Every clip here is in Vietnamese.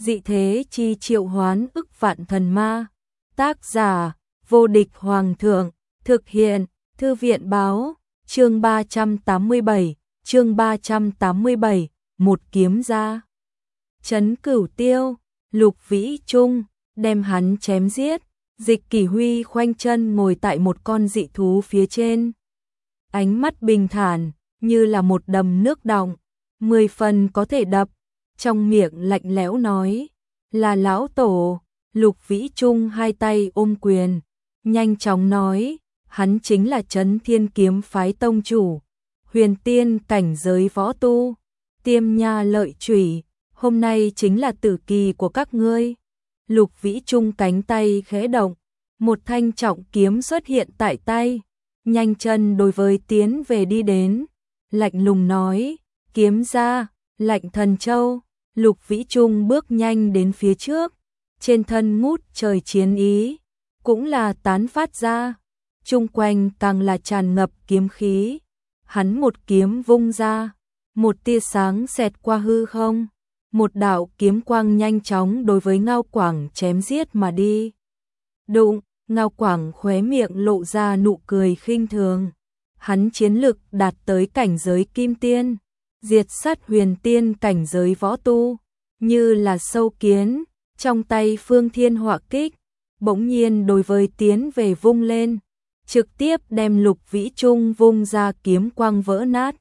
dị thế chi triệu hoán ức vạn thần ma. Tác giả, vô địch hoàng thượng, thực hiện, thư viện báo, chương 387, một kiếm ra. Trấn Cửu Tiêu, Lục Vĩ Trung, đem hắn chém giết, Dịch Kỷ Huy khoanh chân ngồi tại một con dị thú phía trên. Ánh mắt bình thản, như là một đầm nước đọng, 10 phần có thể đập, trong miệng lạnh lẽo nói, là lão tổ. Lục Vĩ Trung hai tay ôm quyền, nhanh chóng nói, hắn chính là Trấn Thiên Kiếm phái tông chủ, huyền tiên cảnh giới võ tu, Tiêm Nha Lợi Chủy, hôm nay chính là tử kỳ của các ngươi. Lục Vĩ Trung cánh tay khẽ động, một thanh trọng kiếm xuất hiện tại tay, nhanh chân đối với tiến về đi đến, lạnh lùng nói, kiếm ra, Lạnh Thần Châu. Lục Vĩ Trung bước nhanh đến phía trước, trên thân ngút trời chiến ý, cũng là tán phát ra, chung quanh càng là tràn ngập kiếm khí. Hắn một kiếm vung ra, một tia sáng xẹt qua hư không, một đạo kiếm quang nhanh chóng đối với Ngao Quảng chém giết mà đi. Đụng, Ngao Quảng khóe miệng lộ ra nụ cười khinh thường. Hắn chiến lực đạt tới cảnh giới kim tiên, diệt sát huyền tiên cảnh giới võ tu, như là sâu kiến, trong tay Phương Thiên Họa Kích, bỗng nhiên đối với tiến về vung lên, trực tiếp đem Lục Vĩ Trung vung ra kiếm quang vỡ nát.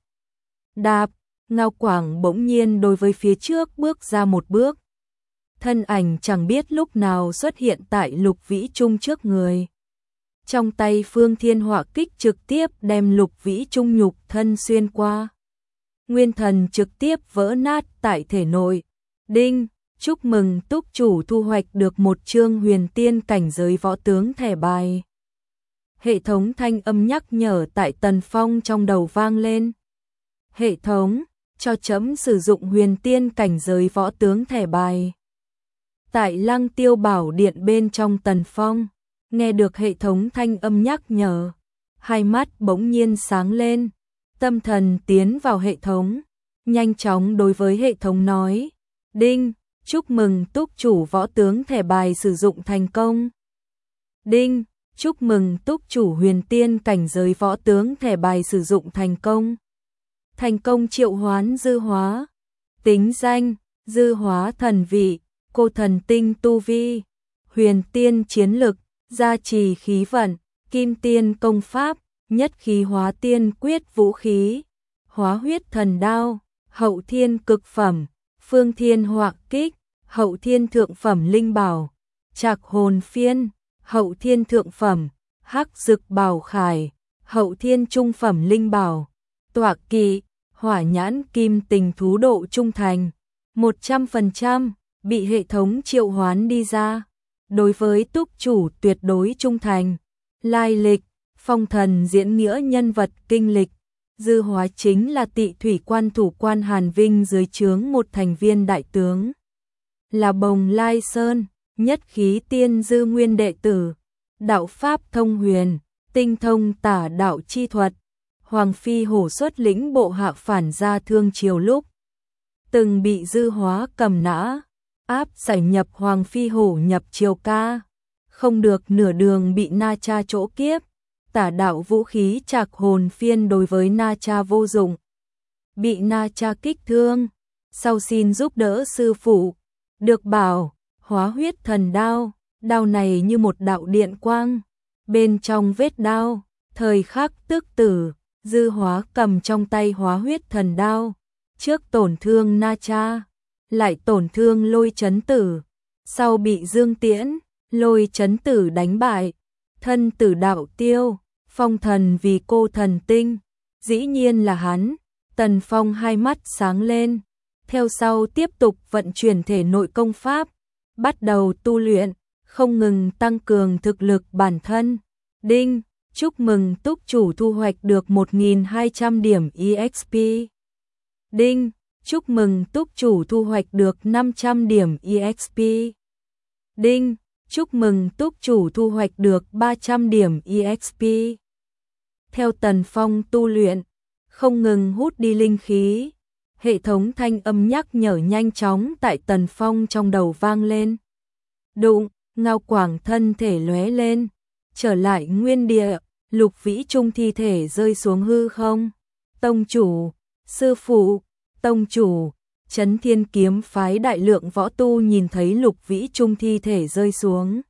Đạp, Ngao Quảng bỗng nhiên đối với phía trước bước ra một bước. Thân ảnh chẳng biết lúc nào xuất hiện tại Lục Vĩ Trung trước người. Trong tay Phương Thiên Họa Kích trực tiếp đem Lục Vĩ Trung nhục thân xuyên qua. Nguyên thần trực tiếp vỡ nát tại thể nội. Đinh, chúc mừng túc chủ thu hoạch được một chương huyền tiên cảnh giới võ tướng thẻ bài. Hệ thống thanh âm nhắc nhở tại Tần Phong trong đầu vang lên. Hệ thống, cho chấm sử dụng huyền tiên cảnh giới võ tướng thẻ bài. Tại Lăng Tiêu Bảo Điện bên trong Tần Phong, nghe được hệ thống thanh âm nhắc nhở, hai mắt bỗng nhiên sáng lên, tâm thần tiến vào hệ thống, nhanh chóng đối với hệ thống nói, đinh, chúc mừng túc chủ võ tướng thẻ bài sử dụng thành công. Đinh, chúc mừng túc chủ huyền tiên cảnh giới võ tướng thẻ bài sử dụng thành công. Thành công triệu hoán dư hóa. Tính danh, dư hóa thần vị, cô thần tinh tu vi, huyền tiên chiến lực, gia trì khí vận, kim tiên công pháp, nhất khí hóa tiên quyết vũ khí, hóa huyết thần đao, hậu thiên cực phẩm, Phương Thiên Họa Kích, hậu thiên thượng phẩm linh bảo, Trạc Hồn Phiên, hậu thiên thượng phẩm, Hắc Dực Bảo Khải, hậu thiên trung phẩm linh bảo, Tọa Kỵ, Hỏa Nhãn Kim Tình thú độ trung thành, 100% bị hệ thống triệu hoán đi ra. Đối với túc chủ tuyệt đối trung thành. Lai lịch, phong thần diễn nghĩa nhân vật kinh lịch. Dư hóa chính là Tị Thủy Quan thủ quan Hàn Vinh dưới trướng một thành viên đại tướng. Là Bồng Lai Sơn, nhất khí tiên dư nguyên đệ tử. Đạo Pháp thông huyền, tinh thông tả đạo chi thuật. Hoàng Phi Hổ xuất lĩnh bộ hạ phản ra Thương Triều lúc từng bị dư hóa cầm nã, áp giải nhập Hoàng Phi Hổ nhập Triều ca, không được nửa đường bị Na Cha chỗ kiếp, tả đạo vũ khí Trạc Hồn Phiên đối với Na Cha vô dụng, bị Na Cha kích thương, sau xin giúp đỡ sư phụ, được bảo hóa huyết thần đao, đao này như một đạo điện quang, bên trong vết đao, thời khắc tức tử. Dư hóa cầm trong tay hóa huyết thần đao, trước tổn thương Na Cha, lại tổn thương Lôi Chấn Tử, sau bị Dương Tiễn, Lôi Chấn Tử đánh bại, thân tử đạo tiêu, phong thần vì cô thần tinh, dĩ nhiên là hắn. Tần Phong hai mắt sáng lên, theo sau tiếp tục vận chuyển thể nội công pháp, bắt đầu tu luyện, không ngừng tăng cường thực lực bản thân. Đinh, chúc mừng túc chủ thu hoạch được 1.200 điểm EXP. Đinh, chúc mừng túc chủ thu hoạch được 500 điểm EXP. Đinh, chúc mừng túc chủ thu hoạch được 300 điểm EXP. Theo Tần Phong tu luyện, không ngừng hút đi linh khí, Hệ thống thanh âm nhắc nhở nhanh chóng tại Tần Phong trong đầu vang lên. Đụng, Ngao Quảng thân thể lóe lên, trở lại nguyên địa, Lục Vĩ Trung thi thể rơi xuống hư không. Tông chủ, sư phụ, tông chủ, Chấn Thiên kiếm phái đại lượng võ tu nhìn thấy Lục Vĩ Trung thi thể rơi xuống.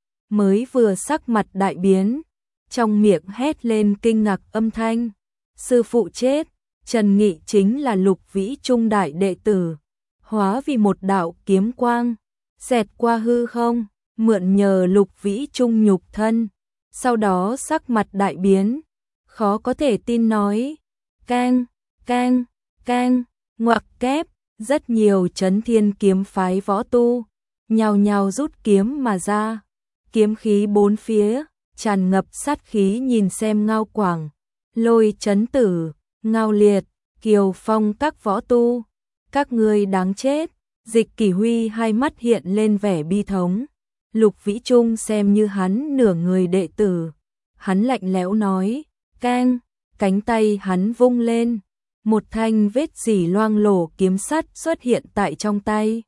Mới vừa sắc mặt đại biến, trong miệng hét lên kinh ngạc âm thanh. Sư phụ chết, Trần Nghị chính là Lục Vĩ Trung đại đệ tử, hóa vì một đạo kiếm quang, xẹt qua hư không, mượn nhờ Lục Vĩ Trung nhục thân. Sau đó sắc mặt đại biến, khó có thể tin nói, cang, cang, cang, ngoặc kép, rất nhiều Chấn Thiên kiếm phái võ tu, nhào nhào rút kiếm mà ra, kiếm khí bốn phía, tràn ngập sát khí nhìn xem Ngao Quảng, Lôi Chấn Tử, Ngao Liệt, Kiều Phong các võ tu, các ngươi đáng chết. Dịch Kỷ Huy hai mắt hiện lên vẻ bi thống. Lục Vĩ Trung xem như hắn nửa người đệ tử, hắn lạnh lẽo nói, cang, cánh tay hắn vung lên, một thanh vết dỉ loang lổ kiếm sắt xuất hiện tại trong tay,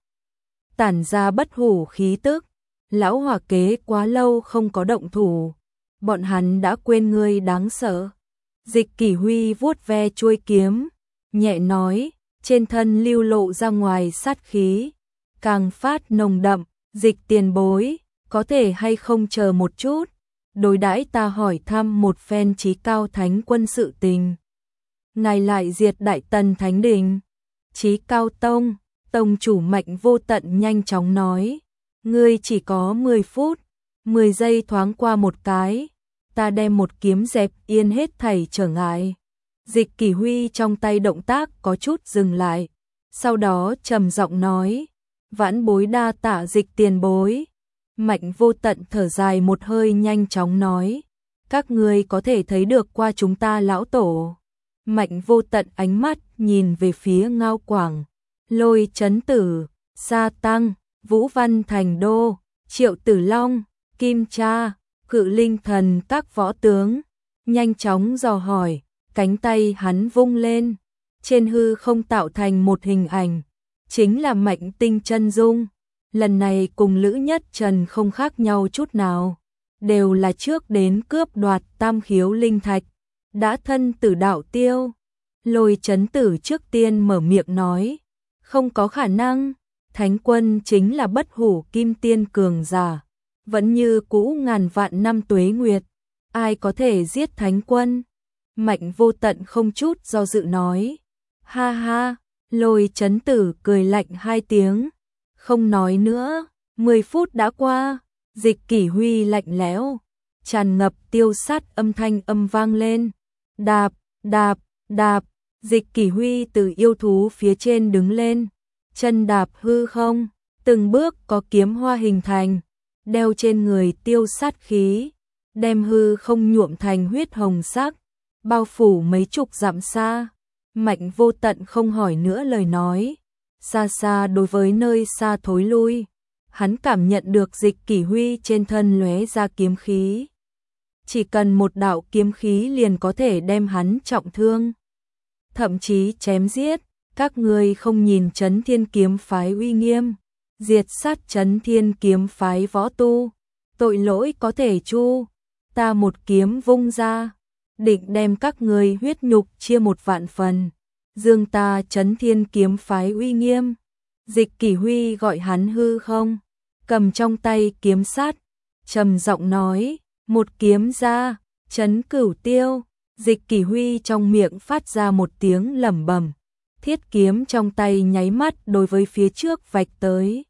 tản ra bất hủ khí tức. Lão Hỏa Kế quá lâu không có động thủ, bọn hắn đã quên ngươi đáng sợ. Dịch Kỷ Huy vuốt ve chuôi kiếm, nhẹ nói, trên thân lưu lộ ra ngoài sát khí, càng phát nồng đậm. Dịch tiền bối, có thể hay không chờ một chút, đối đãi ta hỏi thăm một phen Chí Cao Thánh Quân sự tình. Ngài lại diệt Đại Tần Thánh Đình. Chí Cao Tông, tông chủ Mạnh Vô Tận nhanh chóng nói, ngươi chỉ có 10 phút, 10 giây thoáng qua một cái, ta đem một kiếm dẹp yên hết thảy trở ngại. Dịch Kỷ Huy trong tay động tác có chút dừng lại, sau đó trầm giọng nói, vãn bối đa tạ Dịch tiền bối. Mạnh Vô Tận thở dài một hơi nhanh chóng nói, các ngươi có thể thấy được qua chúng ta lão tổ. Mạnh Vô Tận ánh mắt nhìn về phía Ngao Quảng, Lôi Chấn Tử, Sa Tăng, Vũ Văn Thành Đô, Triệu Tử Long, Kim Cha, Cự Linh Thần các võ tướng, nhanh chóng dò hỏi, cánh tay hắn vung lên, trên hư không tạo thành một hình ảnh, chính là Mạnh Tinh chân dung. Lần này cùng Lữ Nhất Trần không khác nhau chút nào, đều là trước đến cướp đoạt tam khiếu linh thạch, đã thân tử đạo tiêu. Lôi Chấn Tử trước tiên mở miệng nói, không có khả năng, Thánh Quân chính là bất hủ kim tiên cường giả, vẫn như cũ ngàn vạn năm tuế nguyệt, ai có thể giết Thánh Quân? Mạnh Vô Tận không chút do dự nói, ha ha. Lôi Chấn Tử cười lạnh hai tiếng, không nói nữa. 10 phút đã qua, Dịch Kỷ Huy lạnh lẽo, tràn ngập tiêu sát âm thanh vang lên, đạp, đạp, đạp. Dịch Kỷ Huy từ yêu thú phía trên đứng lên, chân đạp hư không, từng bước có kiếm hoa hình thành, đeo trên người tiêu sát khí, đem hư không nhuộm thành huyết hồng sắc, bao phủ mấy chục dặm xa. Mạnh Vô Tận không hỏi nữa lời nói, xa xa đối với nơi xa thối lui. Hắn cảm nhận được Dịch Kỷ Huy trên thân lóe ra kiếm khí, chỉ cần một đạo kiếm khí liền có thể đem hắn trọng thương, thậm chí chém giết. Các ngươi không nhìn Chấn Thiên kiếm phái uy nghiêm, diệt sát Chấn Thiên kiếm phái võ tu, tội lỗi có thể chu, ta một kiếm vung ra, định đem các ngươi huyết nhục chia 1.000.000 phần, dương ta Chấn Thiên kiếm phái uy nghiêm. Dịch Kỷ Huy gọi hắn hư không, cầm trong tay kiếm sắt, trầm giọng nói, một kiếm ra, chấn cửu tiêu. Dịch Kỷ Huy trong miệng phát ra một tiếng lẩm bẩm, thiết kiếm trong tay nháy mắt đối với phía trước vạch tới.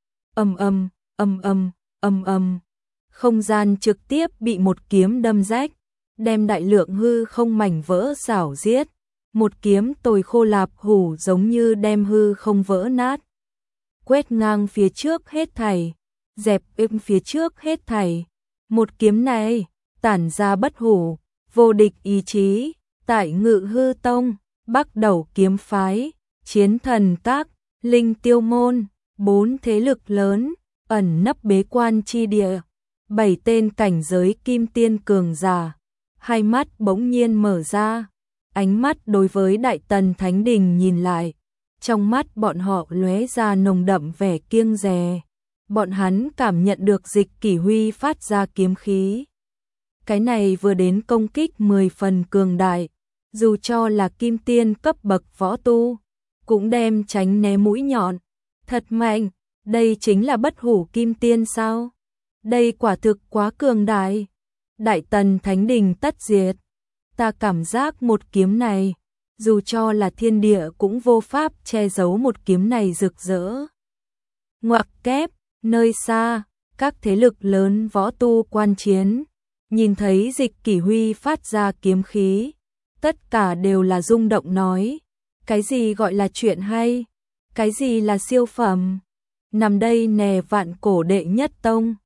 Ầm ầm, ầm ầm, ầm ầm. Không gian trực tiếp bị một kiếm đâm rách, đem đại lượng hư không mảnh vỡ xảo giết. Một kiếm tồi khô lạp hủ giống như đem hư không vỡ nát, quét ngang phía trước hết thảy, dẹp êm phía trước hết thảy. Một kiếm này tản ra bất hủ, vô địch ý chí. Tại Ngự Hư Tông, Bắc Đầu kiếm phái, Chiến Thần Các, Linh Tiêu môn, 4 thế lực lớn ẩn nấp bế quan chi địa, 7 tên cảnh giới kim tiên cường giả, hai mắt bỗng nhiên mở ra, ánh mắt đối với Đại Tần Thánh Đình nhìn lại, trong mắt bọn họ lóe ra nồng đậm vẻ kiêng dè. Bọn hắn cảm nhận được Dịch Kỷ Huy phát ra kiếm khí. Cái này vừa đến công kích 10 phần cường đại, dù cho là kim tiên cấp bậc võ tu, cũng đem tránh né mũi nhọn. Thật mạnh, đây chính là bất hủ kim tiên sao? Đây quả thực quá cường đại. Đại Tần Thánh Đình tất diệt. Ta cảm giác một kiếm này, dù cho là thiên địa cũng vô pháp che giấu một kiếm này rực rỡ. Ngoặc kép, nơi xa, các thế lực lớn võ tu quan chiến, nhìn thấy Dịch Kỷ Huy phát ra kiếm khí, tất cả đều là rung động nói, cái gì gọi là chuyện hay, cái gì là siêu phẩm, nằm đây nè vạn cổ đệ nhất tông.